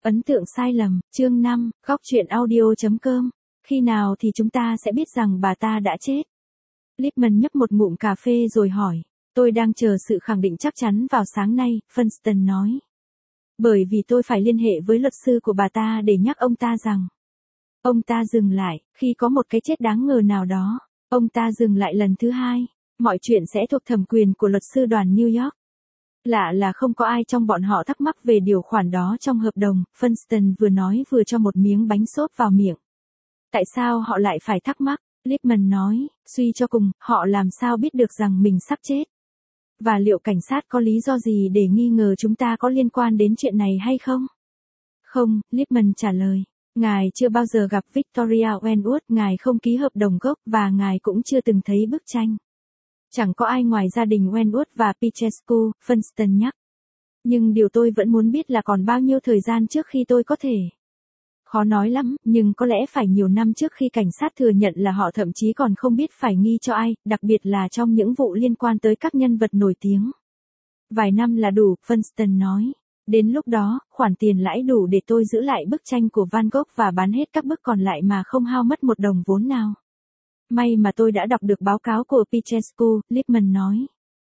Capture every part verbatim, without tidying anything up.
Ấn tượng sai lầm, chương năm, góc truyện audio chấm com. Khi nào thì chúng ta sẽ biết rằng bà ta đã chết? Lipman nhấp một ngụm cà phê rồi hỏi. Tôi đang chờ sự khẳng định chắc chắn vào sáng nay, Funston nói. Bởi vì tôi phải liên hệ với luật sư của bà ta để nhắc ông ta rằng. Ông ta dừng lại, khi có một cái chết đáng ngờ nào đó. Ông ta dừng lại lần thứ hai. Mọi chuyện sẽ thuộc thẩm quyền của luật sư đoàn New York. Lạ là không có ai trong bọn họ thắc mắc về điều khoản đó trong hợp đồng, Funston vừa nói vừa cho một miếng bánh xốp vào miệng. Tại sao họ lại phải thắc mắc? Lipman nói, suy cho cùng, họ làm sao biết được rằng mình sắp chết? Và liệu cảnh sát có lý do gì để nghi ngờ chúng ta có liên quan đến chuyện này hay không? Không, Lipman trả lời. Ngài chưa bao giờ gặp Victoria Wentworth, ngài không ký hợp đồng gốc và ngài cũng chưa từng thấy bức tranh. Chẳng có ai ngoài gia đình Wentworth và Pichescu, Funston nhắc. Nhưng điều tôi vẫn muốn biết là còn bao nhiêu thời gian trước khi tôi có thể. Khó nói lắm, nhưng có lẽ phải nhiều năm trước khi cảnh sát thừa nhận là họ thậm chí còn không biết phải nghi cho ai, đặc biệt là trong những vụ liên quan tới các nhân vật nổi tiếng. Vài năm là đủ, Funston nói. Đến lúc đó, khoản tiền lãi đủ để tôi giữ lại bức tranh của Van Gogh và bán hết các bức còn lại mà không hao mất một đồng vốn nào. May mà tôi đã đọc được báo cáo của Pichescu, Lipman nói.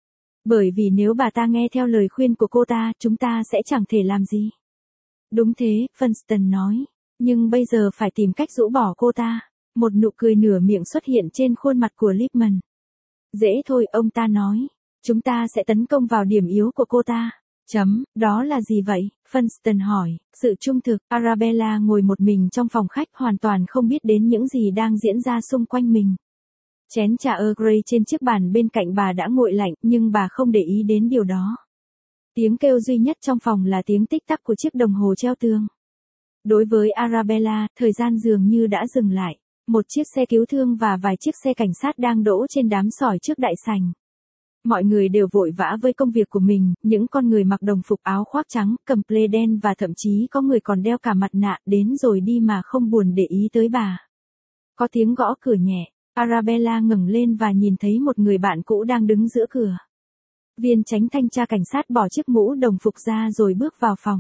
Bởi vì nếu bà ta nghe theo lời khuyên của cô ta, chúng ta sẽ chẳng thể làm gì. Đúng thế, Funston nói. Nhưng bây giờ phải tìm cách rũ bỏ cô ta. Một nụ cười nửa miệng xuất hiện trên khuôn mặt của Lipman. Dễ thôi, ông ta nói. Chúng ta sẽ tấn công vào điểm yếu của cô ta. Chấm, đó là gì vậy? Funston hỏi. Sự trung thực, Arabella ngồi một mình trong phòng khách hoàn toàn không biết đến những gì đang diễn ra xung quanh mình. Chén trà Earl Grey trên chiếc bàn bên cạnh bà đã nguội lạnh, nhưng bà không để ý đến điều đó. Tiếng kêu duy nhất trong phòng là tiếng tích tắc của chiếc đồng hồ treo tường. Đối với Arabella, thời gian dường như đã dừng lại. Một chiếc xe cứu thương và vài chiếc xe cảnh sát đang đỗ trên đám sỏi trước đại sảnh. Mọi người đều vội vã với công việc của mình, những con người mặc đồng phục áo khoác trắng, cầm ple đen và thậm chí có người còn đeo cả mặt nạ đến rồi đi mà không buồn để ý tới bà. Có tiếng gõ cửa nhẹ, Arabella ngẩng lên và nhìn thấy một người bạn cũ đang đứng giữa cửa. Viên chánh thanh tra cảnh sát bỏ chiếc mũ đồng phục ra rồi bước vào phòng.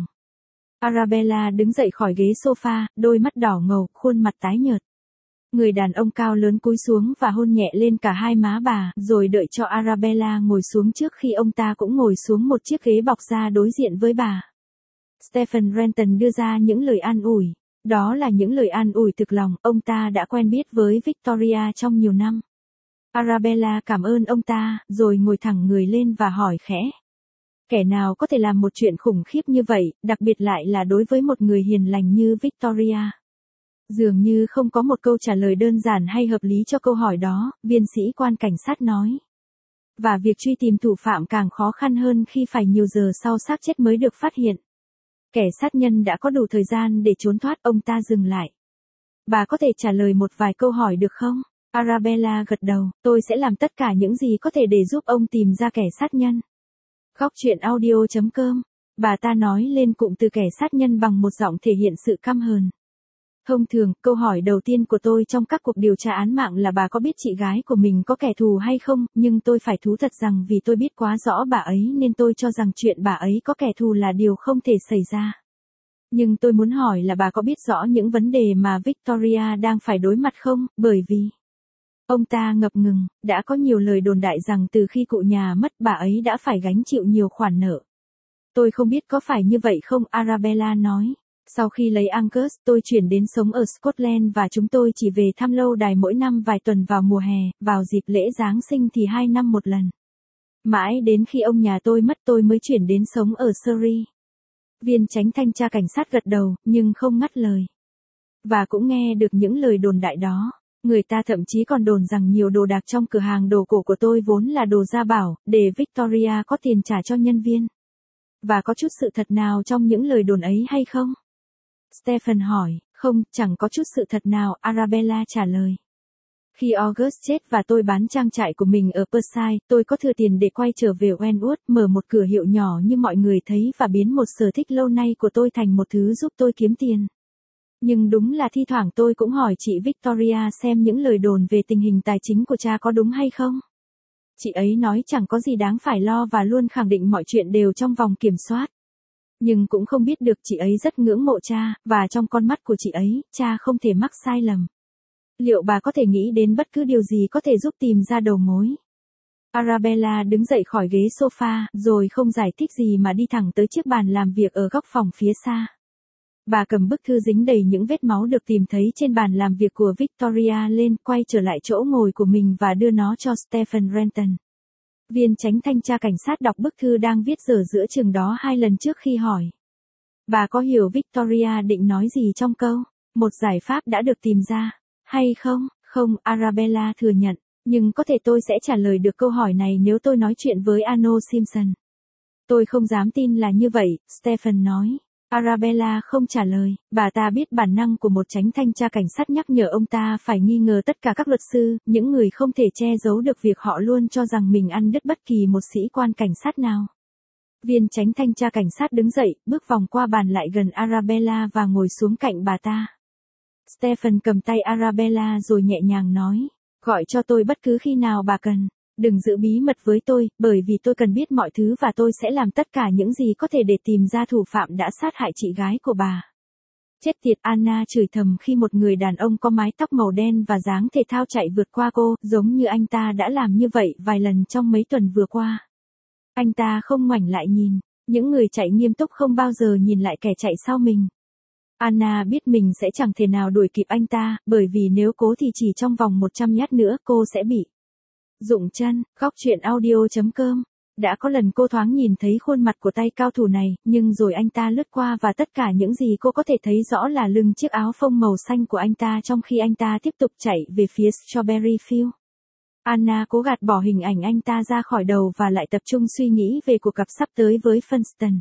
Arabella đứng dậy khỏi ghế sofa, đôi mắt đỏ ngầu, khuôn mặt tái nhợt. Người đàn ông cao lớn cúi xuống và hôn nhẹ lên cả hai má bà, rồi đợi cho Arabella ngồi xuống trước khi ông ta cũng ngồi xuống một chiếc ghế bọc da đối diện với bà. Stephen Renton đưa ra những lời an ủi. Đó là những lời an ủi thực lòng, ông ta đã quen biết với Victoria trong nhiều năm. Arabella cảm ơn ông ta, rồi ngồi thẳng người lên và hỏi khẽ. Kẻ nào có thể làm một chuyện khủng khiếp như vậy, đặc biệt lại là đối với một người hiền lành như Victoria? Dường như không có một câu trả lời đơn giản hay hợp lý cho câu hỏi đó, viên sĩ quan cảnh sát nói. Và việc truy tìm thủ phạm càng khó khăn hơn khi phải nhiều giờ sau xác chết mới được phát hiện. Kẻ sát nhân đã có đủ thời gian để trốn thoát, ông ta dừng lại. Bà có thể trả lời một vài câu hỏi được không? Arabella gật đầu, tôi sẽ làm tất cả những gì có thể để giúp ông tìm ra kẻ sát nhân. Góc truyện audio chấm com. Bà ta nói lên cụm từ kẻ sát nhân bằng một giọng thể hiện sự căm hờn. Thông thường, câu hỏi đầu tiên của tôi trong các cuộc điều tra án mạng là bà có biết chị gái của mình có kẻ thù hay không, nhưng tôi phải thú thật rằng vì tôi biết quá rõ bà ấy nên tôi cho rằng chuyện bà ấy có kẻ thù là điều không thể xảy ra. Nhưng tôi muốn hỏi là bà có biết rõ những vấn đề mà Victoria đang phải đối mặt không, bởi vì... Ông ta ngập ngừng, đã có nhiều lời đồn đại rằng từ khi cụ nhà mất bà ấy đã phải gánh chịu nhiều khoản nợ. Tôi không biết có phải như vậy không, Arabella nói. Sau khi lấy Angus, tôi chuyển đến sống ở Scotland và chúng tôi chỉ về thăm lâu đài mỗi năm vài tuần vào mùa hè, vào dịp lễ Giáng sinh thì hai năm một lần. Mãi đến khi ông nhà tôi mất tôi mới chuyển đến sống ở Surrey. Viên chánh thanh tra cảnh sát gật đầu, nhưng không ngắt lời. Và cũng nghe được những lời đồn đại đó. Người ta thậm chí còn đồn rằng nhiều đồ đạc trong cửa hàng đồ cổ của tôi vốn là đồ gia bảo, để Victoria có tiền trả cho nhân viên. Và có chút sự thật nào trong những lời đồn ấy hay không? Stephen hỏi, không, chẳng có chút sự thật nào, Arabella trả lời. Khi August chết và tôi bán trang trại của mình ở Perthshire, tôi có thừa tiền để quay trở về Wentworth, mở một cửa hiệu nhỏ như mọi người thấy và biến một sở thích lâu nay của tôi thành một thứ giúp tôi kiếm tiền. Nhưng đúng là thi thoảng tôi cũng hỏi chị Victoria xem những lời đồn về tình hình tài chính của cha có đúng hay không. Chị ấy nói chẳng có gì đáng phải lo và luôn khẳng định mọi chuyện đều trong vòng kiểm soát. Nhưng cũng không biết được chị ấy rất ngưỡng mộ cha, và trong con mắt của chị ấy, cha không thể mắc sai lầm. Liệu bà có thể nghĩ đến bất cứ điều gì có thể giúp tìm ra đầu mối? Arabella đứng dậy khỏi ghế sofa, rồi không giải thích gì mà đi thẳng tới chiếc bàn làm việc ở góc phòng phía xa. Bà cầm bức thư dính đầy những vết máu được tìm thấy trên bàn làm việc của Victoria lên, quay trở lại chỗ ngồi của mình và đưa nó cho Stephen Renton. Viên chánh thanh tra cảnh sát đọc bức thư đang viết dở giữa chừng đó hai lần trước khi hỏi. Bà có hiểu Victoria định nói gì trong câu, một giải pháp đã được tìm ra, hay không? Không, Arabella thừa nhận, nhưng có thể tôi sẽ trả lời được câu hỏi này nếu tôi nói chuyện với Arno Simpson. Tôi không dám tin là như vậy, Stephen nói. Arabella không trả lời, bà ta biết bản năng của một chánh thanh tra cảnh sát nhắc nhở ông ta phải nghi ngờ tất cả các luật sư, những người không thể che giấu được việc họ luôn cho rằng mình ăn đứt bất kỳ một sĩ quan cảnh sát nào. Viên chánh thanh tra cảnh sát đứng dậy, bước vòng qua bàn lại gần Arabella và ngồi xuống cạnh bà ta. Stephen cầm tay Arabella rồi nhẹ nhàng nói, gọi cho tôi bất cứ khi nào bà cần. Đừng giữ bí mật với tôi, bởi vì tôi cần biết mọi thứ và tôi sẽ làm tất cả những gì có thể để tìm ra thủ phạm đã sát hại chị gái của bà. Chết tiệt, Anna chửi thầm khi một người đàn ông có mái tóc màu đen và dáng thể thao chạy vượt qua cô, giống như anh ta đã làm như vậy vài lần trong mấy tuần vừa qua. Anh ta không ngoảnh lại nhìn, những người chạy nghiêm túc không bao giờ nhìn lại kẻ chạy sau mình. Anna biết mình sẽ chẳng thể nào đuổi kịp anh ta, bởi vì nếu cố thì chỉ trong vòng một trăm nhát nữa cô sẽ bị rụng chân. Góc truyện audio chấm com. Đã có lần cô thoáng nhìn thấy khuôn mặt của tay cao thủ này, nhưng rồi anh ta lướt qua và tất cả những gì cô có thể thấy rõ là lưng chiếc áo phông màu xanh của anh ta trong khi anh ta tiếp tục chạy về phía Strawberry Field. Anna cố gạt bỏ hình ảnh anh ta ra khỏi đầu và lại tập trung suy nghĩ về cuộc gặp sắp tới với Funston.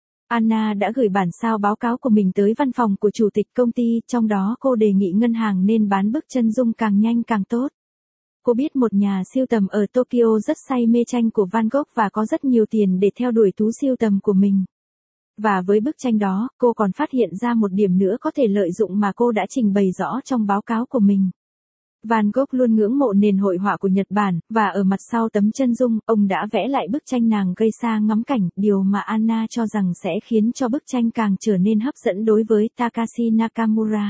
Anna đã gửi bản sao báo cáo của mình tới văn phòng của chủ tịch công ty, trong đó cô đề nghị ngân hàng nên bán bức chân dung càng nhanh càng tốt. Cô biết một nhà sưu tầm ở Tokyo rất say mê tranh của Van Gogh và có rất nhiều tiền để theo đuổi thú sưu tầm của mình. Và với bức tranh đó, cô còn phát hiện ra một điểm nữa có thể lợi dụng mà cô đã trình bày rõ trong báo cáo của mình. Van Gogh luôn ngưỡng mộ nền hội họa của Nhật Bản, và ở mặt sau tấm chân dung, ông đã vẽ lại bức tranh nàng geisha ngắm cảnh, điều mà Anna cho rằng sẽ khiến cho bức tranh càng trở nên hấp dẫn đối với Takashi Nakamura.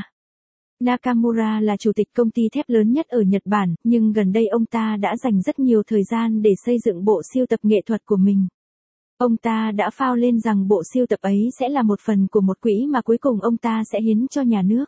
Nakamura là chủ tịch công ty thép lớn nhất ở Nhật Bản, nhưng gần đây ông ta đã dành rất nhiều thời gian để xây dựng bộ sưu tập nghệ thuật của mình. Ông ta đã phao lên rằng bộ sưu tập ấy sẽ là một phần của một quỹ mà cuối cùng ông ta sẽ hiến cho nhà nước.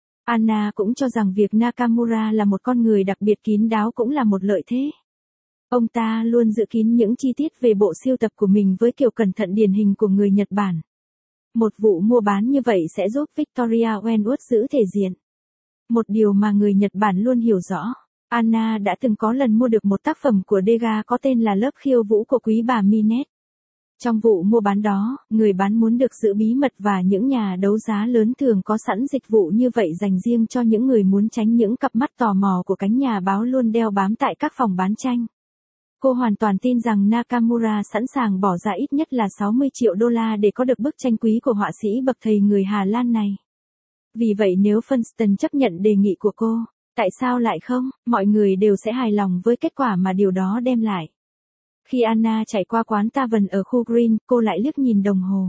Anna cũng cho rằng việc Nakamura là một con người đặc biệt kín đáo cũng là một lợi thế. Ông ta luôn giữ kín những chi tiết về bộ sưu tập của mình với kiểu cẩn thận điển hình của người Nhật Bản. Một vụ mua bán như vậy sẽ giúp Victoria Wentworth giữ thể diện. Một điều mà người Nhật Bản luôn hiểu rõ. Anna đã từng có lần mua được một tác phẩm của Degas có tên là Lớp khiêu vũ của quý bà Minette. Trong vụ mua bán đó, người bán muốn được giữ bí mật và những nhà đấu giá lớn thường có sẵn dịch vụ như vậy dành riêng cho những người muốn tránh những cặp mắt tò mò của cánh nhà báo luôn đeo bám tại các phòng bán tranh. Cô hoàn toàn tin rằng Nakamura sẵn sàng bỏ ra ít nhất là sáu mươi triệu đô la để có được bức tranh quý của họa sĩ bậc thầy người Hà Lan này. Vì vậy nếu Funston chấp nhận đề nghị của cô, tại sao lại không, mọi người đều sẽ hài lòng với kết quả mà điều đó đem lại. Khi Anna chạy qua quán tavern ở khu Green, cô lại liếc nhìn đồng hồ.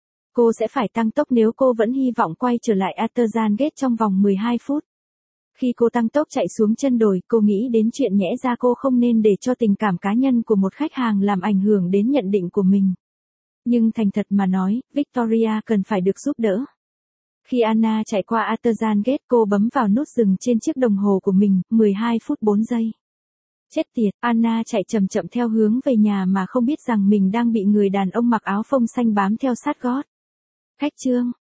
Cô sẽ phải tăng tốc nếu cô vẫn hy vọng quay trở lại Artezan Gate trong vòng mười hai phút. Khi cô tăng tốc chạy xuống chân đồi, cô nghĩ đến chuyện nhẽ ra cô không nên để cho tình cảm cá nhân của một khách hàng làm ảnh hưởng đến nhận định của mình. Nhưng thành thật mà nói, Victoria cần phải được giúp đỡ. Khi Anna chạy qua Artezan Gate, cô bấm vào nút dừng trên chiếc đồng hồ của mình, mười hai phút bốn giây. Chết tiệt, Anna chạy chậm chậm theo hướng về nhà mà không biết rằng mình đang bị người đàn ông mặc áo phông xanh bám theo sát gót. Khách trương,